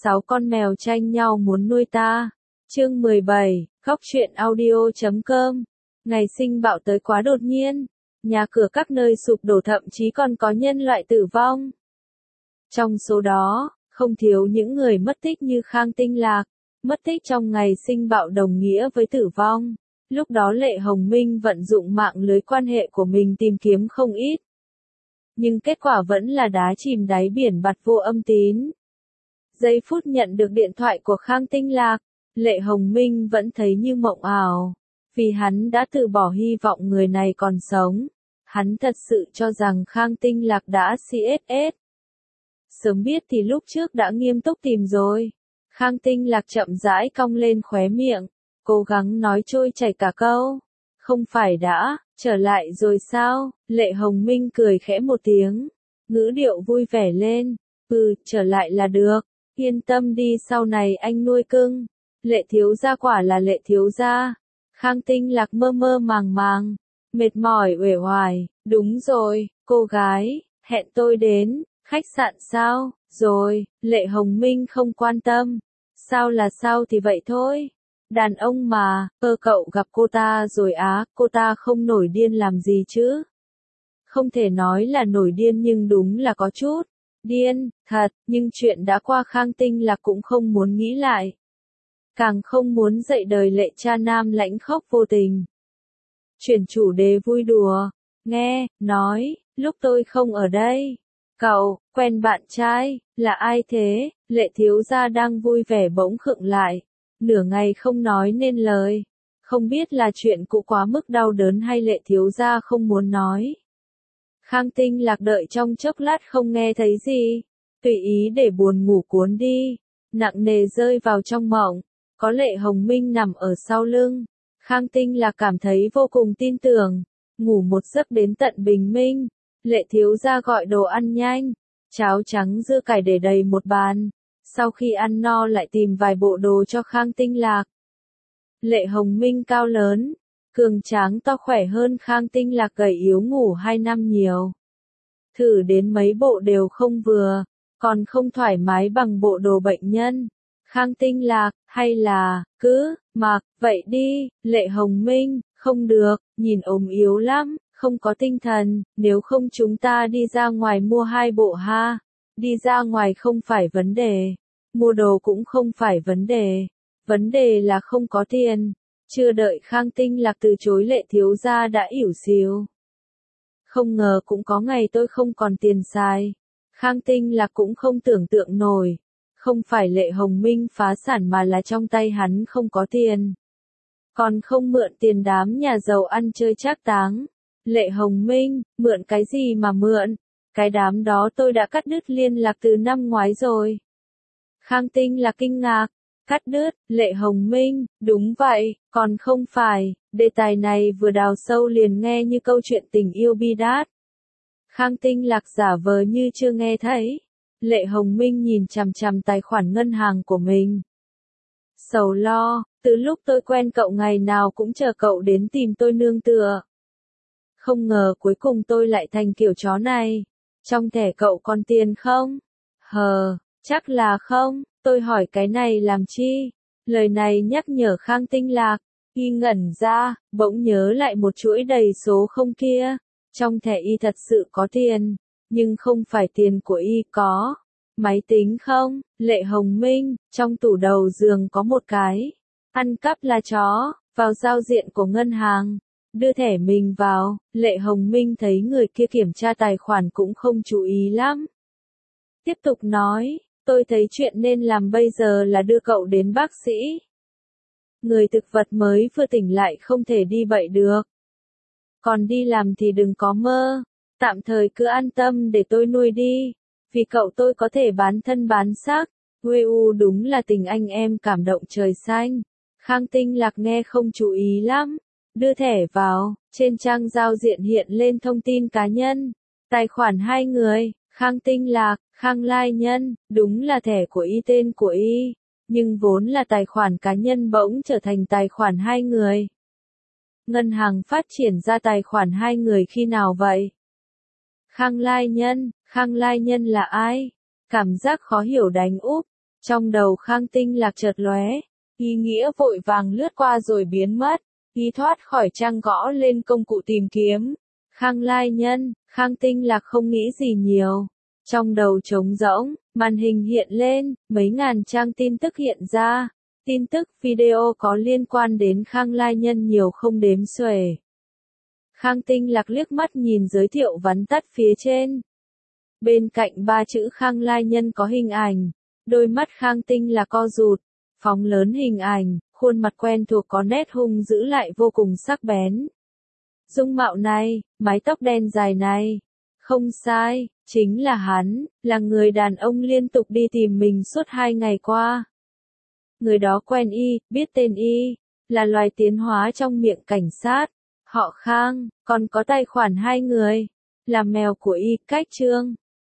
6 con mèo tranh nhau muốn nuôi ta. Chương 17, Góc truyện audio.com. Ngày sinh bạo tới quá đột nhiên, nhà cửa các nơi sụp đổ, thậm chí còn có nhân loại tử vong. Trong số đó, không thiếu những người mất tích như Khang Tinh Lạc. Mất tích trong ngày sinh bạo đồng nghĩa với tử vong. Lúc đó Lệ Hồng Minh vận dụng mạng lưới quan hệ của mình tìm kiếm không ít. Nhưng kết quả vẫn là đá chìm đáy biển, bặt vô âm tín. Giây phút nhận được điện thoại của Khang Tinh Lạc, Lệ Hồng Minh vẫn thấy như mộng ảo. Vì hắn đã từ bỏ hy vọng người này còn sống. Hắn thật sự cho rằng Khang Tinh Lạc đã CSS. Sớm biết thì lúc trước đã nghiêm túc tìm rồi. Khang Tinh Lạc chậm rãi cong lên khóe miệng, cố gắng nói trôi chảy cả câu. Không phải đã trở lại rồi sao? Lệ Hồng Minh cười khẽ một tiếng, ngữ điệu vui vẻ lên. Trở lại là được, yên tâm đi, sau này anh nuôi cưng. Lệ thiếu gia quả là Lệ thiếu gia. Khang Tinh Lạc mơ mơ màng màng, mệt mỏi uể oải. Đúng rồi, cô gái, hẹn tôi đến khách sạn sao? Rồi, Lệ Hồng Minh không quan tâm. Sao là sao thì vậy thôi. Đàn ông mà, cậu gặp cô ta rồi á, cô ta không nổi điên làm gì chứ? Không thể nói là nổi điên nhưng đúng là có chút điên, thật, nhưng chuyện đã qua Khang Tinh Lạc cũng không muốn nghĩ lại. Càng không muốn dạy đời Lệ cha nam lãnh khốc vô tình. Chuyển chủ đề vui đùa, nghe, nói, lúc tôi không ở đây. Cậu, quen bạn trai, là ai thế? Lệ thiếu gia đang vui vẻ bỗng khựng lại. Nửa ngày không nói nên lời. Không biết là chuyện cũ quá mức đau đớn hay Lệ thiếu gia không muốn nói. Khang Tinh Lạc đợi trong chốc lát không nghe thấy gì. Tùy ý để buồn ngủ cuốn đi. Nặng nề rơi vào trong mộng. Có Lệ Hồng Minh nằm ở sau lưng. Khang Tinh Lạc cảm thấy vô cùng tin tưởng. Ngủ một giấc đến tận bình minh. Lệ thiếu gia gọi đồ ăn nhanh. Cháo trắng dưa cải để đầy một bàn. Sau khi ăn no lại tìm vài bộ đồ cho Khang Tinh Lạc. Lệ Hồng Minh cao lớn, cường tráng to khỏe hơn Khang Tinh Lạc gầy yếu ngủ 2 năm nhiều. Thử đến mấy bộ đều không vừa, còn không thoải mái bằng bộ đồ bệnh nhân. Khang Tinh Lạc, hay là, cứ, mặc, vậy đi. Lệ Hồng Minh, không được, nhìn ốm yếu lắm, không có tinh thần, nếu không chúng ta đi ra ngoài mua 2 bộ ha. Đi ra ngoài không phải vấn đề. Mua đồ cũng không phải vấn đề. Vấn đề là không có tiền. Chưa đợi Khang Tinh Lạc từ chối, Lệ thiếu gia đã ỉu xìu. Không ngờ cũng có ngày tôi không còn tiền xài. Khang Tinh Lạc cũng không tưởng tượng nổi. Không phải Lệ Hồng Minh phá sản mà là trong tay hắn không có tiền. Còn không mượn tiền đám nhà giàu ăn chơi trác táng. Lệ Hồng Minh, mượn cái gì mà mượn? Cái đám đó tôi đã cắt đứt liên lạc từ năm ngoái rồi. Khang Tinh Lạc kinh ngạc. Cắt đứt, Lệ Hồng Minh, đúng vậy, còn không phải, đề tài này vừa đào sâu liền nghe như câu chuyện tình yêu bi đát. Khang Tinh Lạc giả vờ như chưa nghe thấy. Lệ Hồng Minh nhìn chằm chằm tài khoản ngân hàng của mình. Sầu lo, từ lúc tôi quen cậu ngày nào cũng chờ cậu đến tìm tôi nương tựa. Không ngờ cuối cùng tôi lại thành kiểu chó này. Trong thẻ cậu còn tiền không? Chắc là không. Tôi hỏi cái này làm chi? Lời này nhắc nhở Khang Tinh Lạc. Y ngẩn ra, bỗng nhớ lại một chuỗi đầy số không kia. Trong thẻ Y thật sự có tiền, nhưng không phải tiền của Y có. Máy tính không? Lệ Hồng Minh, trong tủ đầu giường có một cái. Ăn cắp là chó, vào giao diện của ngân hàng. Đưa thẻ mình vào, Lệ Hồng Minh thấy người kia kiểm tra tài khoản cũng không chú ý lắm. Tiếp tục nói, tôi thấy chuyện nên làm bây giờ là đưa cậu đến bác sĩ. Người thực vật mới vừa tỉnh lại không thể đi bậy được. Còn đi làm thì đừng có mơ, tạm thời cứ an tâm để tôi nuôi đi. Vì cậu tôi có thể bán thân bán xác. Đúng là tình anh em cảm động trời xanh. Khang Tinh Lạc nghe không chú ý lắm. Đưa thẻ vào, trên trang giao diện hiện lên thông tin cá nhân. Tài khoản 2 người, Khang Tinh Lạc, Khang Lai Nhân, đúng là thẻ của Y, tên của Y. Nhưng vốn là tài khoản cá nhân bỗng trở thành tài khoản 2 người. Ngân hàng phát triển ra tài khoản 2 người khi nào vậy? Khang Lai Nhân là ai? Cảm giác khó hiểu đánh úp. Trong đầu Khang Tinh Lạc chợt lóe, ý nghĩa vội vàng lướt qua rồi biến mất, ý thoát khỏi trang gõ lên công cụ tìm kiếm. Khang Lai Nhân, Khang Tinh Lạc không nghĩ gì nhiều. Trong đầu trống rỗng, màn hình hiện lên, mấy ngàn trang tin tức hiện ra. Tin tức video có liên quan đến Khang Lai Nhân nhiều không đếm xuể. Khang Tinh Lạc liếc mắt nhìn giới thiệu vắn tắt phía trên. Bên cạnh ba chữ Khang Lai Nhân có hình ảnh. Đôi mắt Khang Tinh Lạc co rụt, phóng lớn hình ảnh, khuôn mặt quen thuộc có nét hung dữ lại vô cùng sắc bén. Dung mạo này, mái tóc đen dài này. Không sai, chính là hắn, là người đàn ông liên tục đi tìm mình suốt 2 ngày qua. Người đó quen y, biết tên y, là loài tiến hóa trong miệng cảnh sát. Họ Khang, còn có tài khoản 2 người. Là mèo của y, cách Trương.